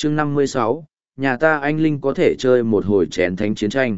chương 56, nhà ta anh Linh có thể chơi một hồi chén thánh chiến tranh.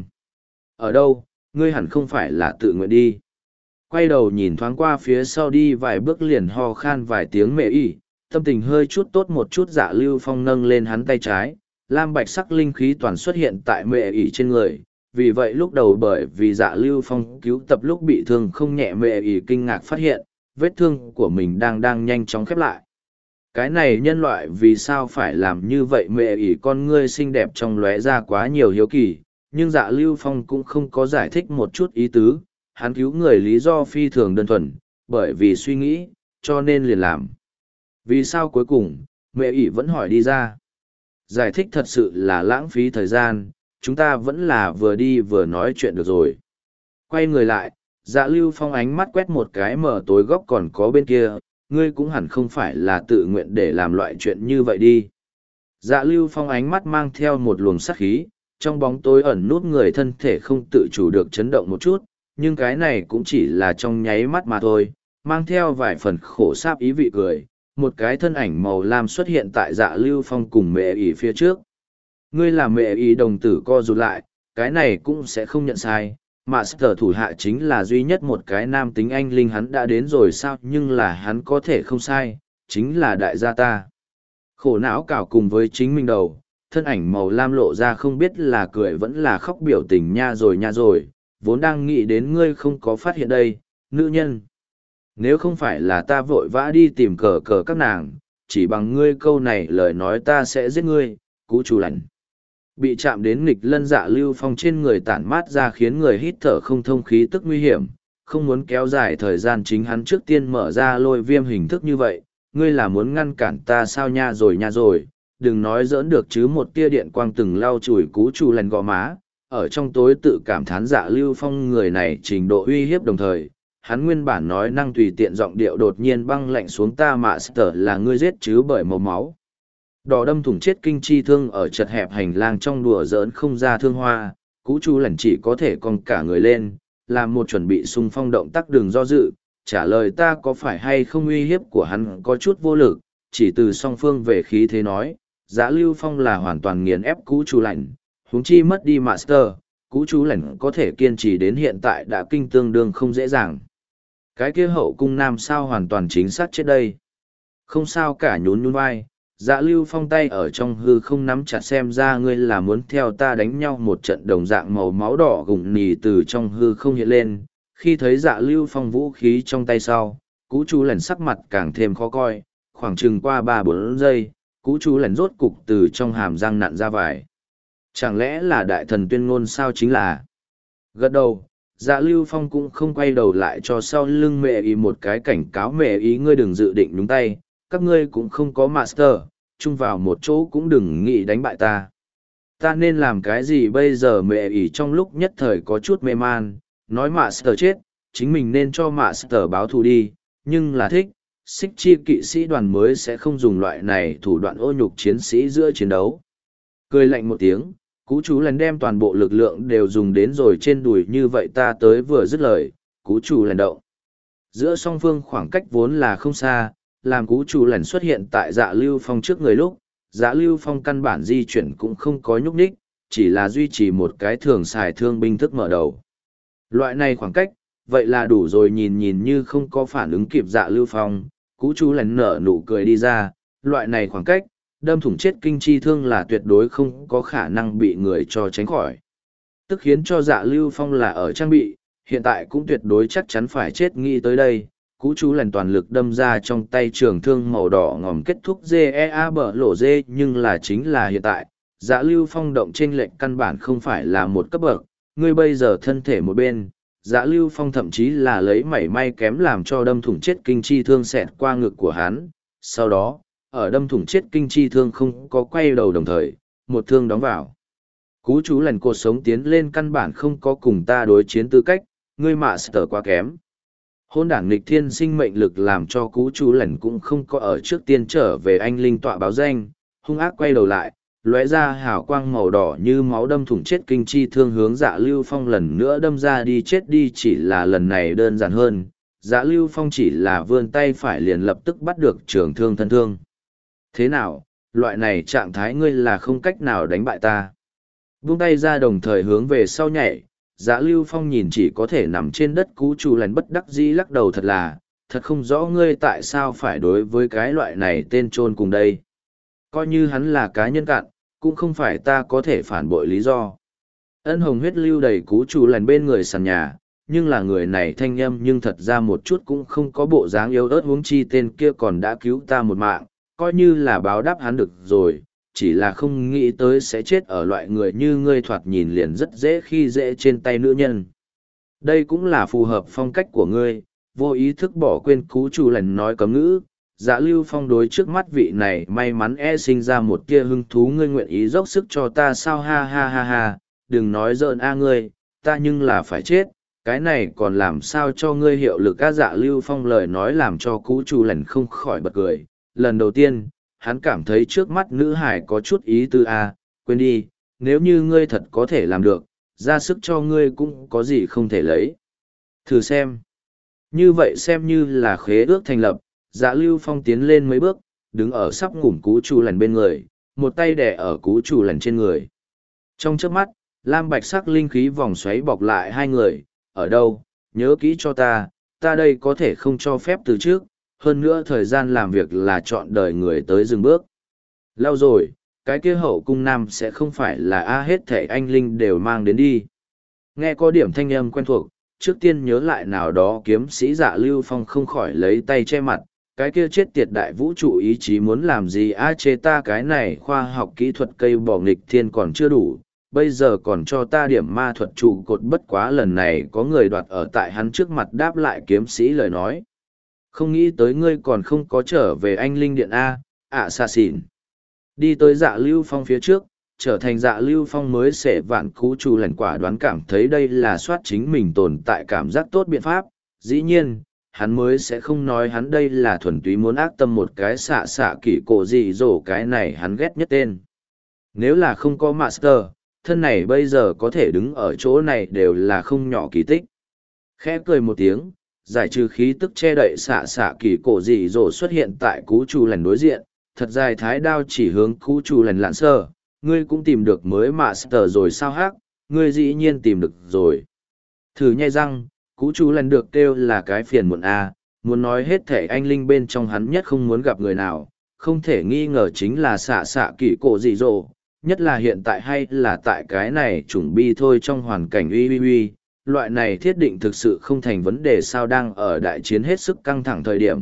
Ở đâu, ngươi hẳn không phải là tự nguyện đi. Quay đầu nhìn thoáng qua phía sau đi vài bước liền ho khan vài tiếng mẹ ỉ, tâm tình hơi chút tốt một chút. Dạ Lưu Phong nâng lên hắn tay trái, lam bạch sắc linh khí toàn xuất hiện tại mẹ ỉ trên người. Vì vậy lúc đầu bởi vì Dạ Lưu Phong cứu tập lúc bị thương không nhẹ, mẹ ỉ kinh ngạc phát hiện, vết thương của mình đang nhanh chóng khép lại. Cái này nhân loại vì sao phải làm như vậy? Mẹ ỉ con ngươi xinh đẹp trong lóe ra quá nhiều hiếu kỳ, nhưng Dạ Lưu Phong cũng không có giải thích một chút ý tứ. Hắn cứu người lý do phi thường đơn thuần, bởi vì suy nghĩ, cho nên liền làm. Vì sao cuối cùng, mẹ ỉ vẫn hỏi đi ra. Giải thích thật sự là lãng phí thời gian, chúng ta vẫn là vừa đi vừa nói chuyện được rồi. Quay người lại, Dạ Lưu Phong ánh mắt quét một cái mở tối góc còn có bên kia, ngươi cũng hẳn không phải là tự nguyện để làm loại chuyện như vậy đi. Dạ Lưu Phong ánh mắt mang theo một luồng sát khí, trong bóng tối ẩn nút người thân thể không tự chủ được chấn động một chút, nhưng cái này cũng chỉ là trong nháy mắt mà thôi, mang theo vài phần khổ sáp ý vị cười. Một cái thân ảnh màu lam xuất hiện tại Dạ Lưu Phong cùng mẹ ỉ phía trước. Ngươi là mẹ ỉ đồng tử co rụt lại, cái này cũng sẽ không nhận sai. Master thủ hạ chính là duy nhất một cái nam tính anh linh, hắn đã đến rồi sao? Nhưng là hắn có thể không sai, chính là đại gia ta. Khổ não cào cùng với chính mình đầu, thân ảnh màu lam lộ ra không biết là cười vẫn là khóc biểu tình. Nha rồi, vốn đang nghĩ đến ngươi không có phát hiện đây, nữ nhân. Nếu không phải là ta vội vã đi tìm cờ các nàng, chỉ bằng ngươi câu này lời nói ta sẽ giết ngươi, cú chủ lạnh. Bị chạm đến nghịch lân Dạ Lưu Phong trên người tản mát ra khiến người hít thở không thông khí tức nguy hiểm, không muốn kéo dài thời gian chính hắn trước tiên mở ra lôi viêm hình thức như vậy, ngươi là muốn ngăn cản ta sao? Nha rồi, đừng nói giỡn được chứ. Một tia điện quang từng lau chùi cú chủ lạnh gò má, ở trong tối tự cảm thán Dạ Lưu Phong người này trình độ uy hiếp, đồng thời hắn nguyên bản nói năng tùy tiện giọng điệu đột nhiên băng lạnh xuống. Ta Master là ngươi giết chứ? Bởi màu máu đỏ đâm thủng chết kinh chi thương ở chật hẹp hành lang trong đùa giỡn không ra thương hoa, cú chu lẩn chỉ có thể cong cả người lên, làm một chuẩn bị xung phong động tác. đường do dự, trả lời ta có phải hay không. uy hiếp của hắn có chút vô lực, chỉ từ song phương về khí thế nói, Dạ Lưu Phong là hoàn toàn nghiền ép cú chu lẩn, huống chi mất đi Master, cú chu lẩn có thể kiên trì đến hiện tại đã kinh tương đương không dễ dàng. Cái kia hậu cung nam sao hoàn toàn chính xác chết đây. Không sao cả, nhún vai. Dạ Lưu Phong tay ở trong hư không nắm chặt, xem ra ngươi là muốn theo ta đánh nhau một trận. Đồng dạng màu máu đỏ gùng nì từ trong hư không hiện lên, khi thấy Dạ Lưu Phong vũ khí trong tay sau, cú chú lẩn sắc mặt càng thêm khó coi. Khoảng chừng qua 3-4 giây, cú chú lẩn rốt cục từ trong hàm răng nặn ra vài. Chẳng lẽ là đại thần tuyên ngôn sao? Chính là. Gật đầu, Dạ Lưu Phong cũng không quay đầu lại cho sau lưng mẹ ý một cái cảnh cáo. Mẹ ý, ngươi đừng dự định nhúng tay, các ngươi cũng không có Master, chung vào một chỗ cũng đừng nghĩ đánh bại ta. Ta nên làm cái gì bây giờ? Mẹ ỉ trong lúc nhất thời có chút mê man, nói Master chết, chính mình nên cho Master báo thù đi, nhưng là thích, xích chi kỵ sĩ đoàn mới sẽ không dùng loại này thủ đoạn ô nhục chiến sĩ giữa chiến đấu. Cười lạnh một tiếng, cú chú lần đem toàn bộ lực lượng đều dùng đến rồi trên đùi. Như vậy ta tới vừa dứt lời, cú chú lần động. Giữa song phương khoảng cách vốn là không xa, làm cú chủ lẩn xuất hiện tại Dạ Lưu Phong trước người lúc, Dạ Lưu Phong căn bản di chuyển cũng không có nhúc nhích, chỉ là duy trì một cái thường xài thương binh thức mở đầu. Loại này khoảng cách, vậy là đủ rồi. Nhìn như không có phản ứng kịp Dạ Lưu Phong, cú chủ lẩn nở nụ cười đi ra, loại này khoảng cách, đâm thủng chết kinh chi thương là tuyệt đối không có khả năng bị người cho tránh khỏi. Tức khiến cho Dạ Lưu Phong là ở trang bị, hiện tại cũng tuyệt đối chắc chắn phải chết. Nghĩ tới đây, cú chú lần toàn lực đâm ra trong tay trường thương màu đỏ ngòm kết thúc GEA bở lộ dê. Nhưng là chính là hiện tại, Dạ Lưu Phong động chênh lệch căn bản không phải là một cấp bậc, ngươi bây giờ thân thể một bên, Dạ Lưu Phong thậm chí là lấy mảy may kém làm cho đâm thủng chết kinh chi thương xẹt qua ngực của hắn. Sau đó, ở đâm thủng chết kinh chi thương không có quay đầu đồng thời, một thương đóng vào. Cú chú lần cột sống tiến lên, căn bản không có cùng ta đối chiến tư cách, ngươi Master quá kém. Hôn đảng nghịch thiên sinh mệnh lực làm cho cú chú lẩn cũng không có ở trước tiên trở về anh linh tọa báo danh, hung ác quay đầu lại, lóe ra hào quang màu đỏ như máu đâm thủng chết kinh chi thương hướng Dạ Lưu Phong lần nữa đâm ra đi. Chết đi, chỉ là lần này đơn giản hơn, Dạ Lưu Phong chỉ là vươn tay phải liền lập tức bắt được trường thương thân thương. Thế nào, loại này trạng thái ngươi là không cách nào đánh bại ta. Buông tay ra đồng thời hướng về sau nhảy, Dạ Lưu Phong nhìn chỉ có thể nằm trên đất cú chủ lành bất đắc dĩ lắc đầu thật không rõ ngươi tại sao phải đối với cái loại này tên trôn cùng đây. Coi như hắn là cá nhân cạn, cũng không phải ta có thể phản bội lý do. Ân hồng huyết lưu đầy cú chủ lành bên người sàn nhà, nhưng là người này thanh âm nhưng thật ra một chút cũng không có bộ dáng yếu ớt, huống chi tên kia còn đã cứu ta một mạng, coi như là báo đáp hắn được rồi, chỉ là không nghĩ tới sẽ chết ở loại người như ngươi thoạt nhìn liền rất dễ khi dễ trên tay nữ nhân. Đây cũng là phù hợp phong cách của ngươi, vô ý thức bỏ quên cú chủ lành nói cấm ngữ. Dạ Lưu Phong đối trước mắt vị này may mắn sinh ra một tia hứng thú, ngươi nguyện ý dốc sức cho ta sao, ha ha ha ha, đừng nói giỡn ngươi, ta nhưng là phải chết, cái này còn làm sao cho ngươi hiệu lực. Dạ Lưu Phong lời nói làm cho cú chủ lành không khỏi bật cười, lần đầu tiên, hắn cảm thấy trước mắt nữ hải có chút ý tư quên đi, nếu như ngươi thật có thể làm được, ra sức cho ngươi cũng có gì không thể lấy. Thử xem. Như vậy xem như là khế ước thành lập. Dạ Lưu Phong tiến lên mấy bước, đứng ở sắp ngủm cú chủ lành bên người, một tay đè ở cú chủ lành trên người. Trong chớp mắt, lam bạch sắc linh khí vòng xoáy bọc lại hai người, ở đâu, nhớ kỹ cho ta đây có thể không cho phép từ trước, hơn nữa thời gian làm việc là chọn đời người tới dừng bước. Lâu rồi, cái kia hậu cung nam sẽ không phải là hết thảy anh linh đều mang đến đi. Nghe có điểm thanh âm quen thuộc, trước tiên nhớ lại nào đó kiếm sĩ Dạ Lưu Phong không khỏi lấy tay che mặt, cái kia chết tiệt đại vũ trụ ý chí muốn làm gì chế ta cái này khoa học kỹ thuật cây bỏ nghịch thiên còn chưa đủ, bây giờ còn cho ta điểm ma thuật trụ cột, bất quá lần này có người đoạt ở tại hắn trước mặt đáp lại kiếm sĩ lời nói. Không nghĩ tới ngươi còn không có trở về anh linh điện xà xỉn. Đi tới Dạ Lưu Phong phía trước, trở thành Dạ Lưu Phong mới sẽ vạn cú chủ lành quả đoán cảm thấy đây là soát chính mình tồn tại cảm giác tốt biện pháp. Dĩ nhiên, hắn mới sẽ không nói hắn đây là thuần túy muốn ác tâm một cái xạ kỷ cổ gì rổ, cái này hắn ghét nhất tên. Nếu là không có master, thân này bây giờ có thể đứng ở chỗ này đều là không nhỏ kỳ tích. Khẽ cười một tiếng, giải trừ khí tức che đậy xạ kỷ cổ dị dỗ xuất hiện tại cú chủ lành đối diện, thật dài thái đao chỉ hướng cú chủ lành lạn sơ, ngươi cũng tìm được mới master rồi sao hắc, ngươi dĩ nhiên tìm được rồi. Thử nhai răng, cú chủ lành được kêu là cái phiền muộn muốn nói hết thể anh linh bên trong hắn nhất không muốn gặp người nào, không thể nghi ngờ chính là xạ kỷ cổ dị dỗ, nhất là hiện tại hay là tại cái này chủng bi thôi trong hoàn cảnh uy. Loại này thiết định thực sự không thành vấn đề sao, đang ở đại chiến hết sức căng thẳng thời điểm,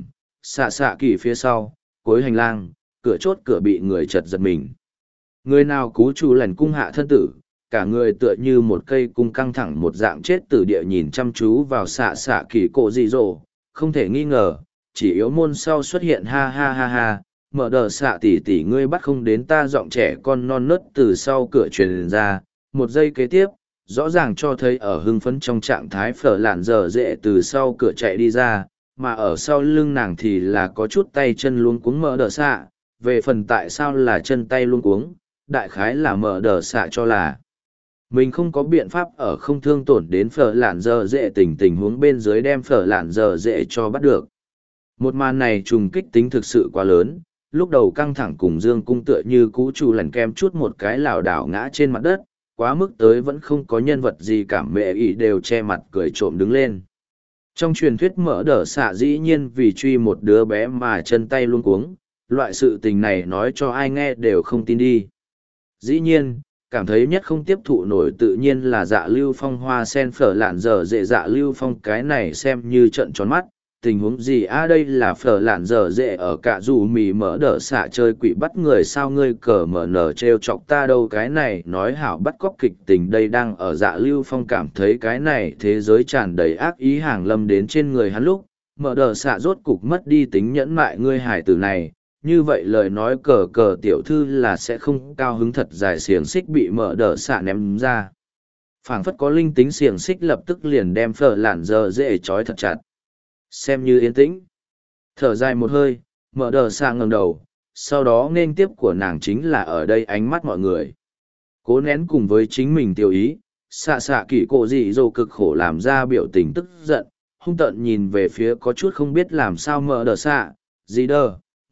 xạ kỳ phía sau, cuối hành lang, cửa chốt cửa bị người chật giật mình. Người nào cú chủ lành cung hạ thân tử, cả người tựa như một cây cung căng thẳng một dạng chết từ địa nhìn chăm chú vào xạ kỳ cổ dị dỗ, không thể nghi ngờ, chỉ yếu môn sau xuất hiện ha ha ha ha, mở đờ xạ tỷ ngươi bắt không đến ta, giọng trẻ con non nớt từ sau cửa truyền ra, một giây kế tiếp, rõ ràng cho thấy ở hưng phấn trong trạng thái phở lạn dở dệ từ sau cửa chạy đi ra, mà ở sau lưng nàng thì là có chút tay chân luống cuống mở đờ xạ, về phần tại sao là chân tay luống cuống, đại khái là mở đờ xạ cho là mình không có biện pháp ở không thương tổn đến phở lạn dở dệ tình huống bên dưới đem phở lạn dở dệ cho bắt được. Một màn này trùng kích tính thực sự quá lớn, lúc đầu căng thẳng cùng dương cung tựa như cú chủ lành kem chút một cái lảo đảo ngã trên mặt đất, quá mức tới vẫn không có nhân vật gì cảm mẹ ý đều che mặt cười trộm đứng lên. Trong truyền thuyết mở đờ xạ dĩ nhiên vì truy một đứa bé mà chân tay luôn cuống, loại sự tình này nói cho ai nghe đều không tin đi. Dĩ nhiên, cảm thấy nhất không tiếp thụ nổi tự nhiên là Dạ Lưu Phong hoa sen phở lạn dở dệ. Dạ Lưu Phong cái này xem như trận tròn mắt, tình huống gì đây là phở lạn dở dệ ở cả dù mì mở đỡ xạ chơi quỷ bắt người sao, ngươi cờ mở nở trêu chọc ta đâu, cái này nói hảo bắt cóc kịch tình đây. Đang ở Dạ Lưu Phong cảm thấy cái này thế giới tràn đầy ác ý hàng lâm đến trên người hắn lúc, mở đỡ xạ rốt cục mất đi tính nhẫn mại, ngươi hải tử này, như vậy lời nói cờ tiểu thư là sẽ không cao hứng. Thật dài xiềng xích bị mở đỡ xạ ném ra, phảng phất có linh tính xiềng xích lập tức liền đem phở lạn dở dệ trói thật chặt. Xem như yên tĩnh, thở dài một hơi, mở đờ xạ ngẩng đầu, sau đó nghênh tiếp của nàng chính là ở đây ánh mắt mọi người. Cố nén cùng với chính mình tiêu ý, xạ kỷ cổ dị dỗ cực khổ làm ra biểu tình tức giận, hung tợn nhìn về phía có chút không biết làm sao mở đờ xạ. Gì đờ,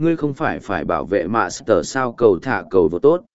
ngươi không phải phải bảo vệ Master sao? Cầu thả cầu vô tốt.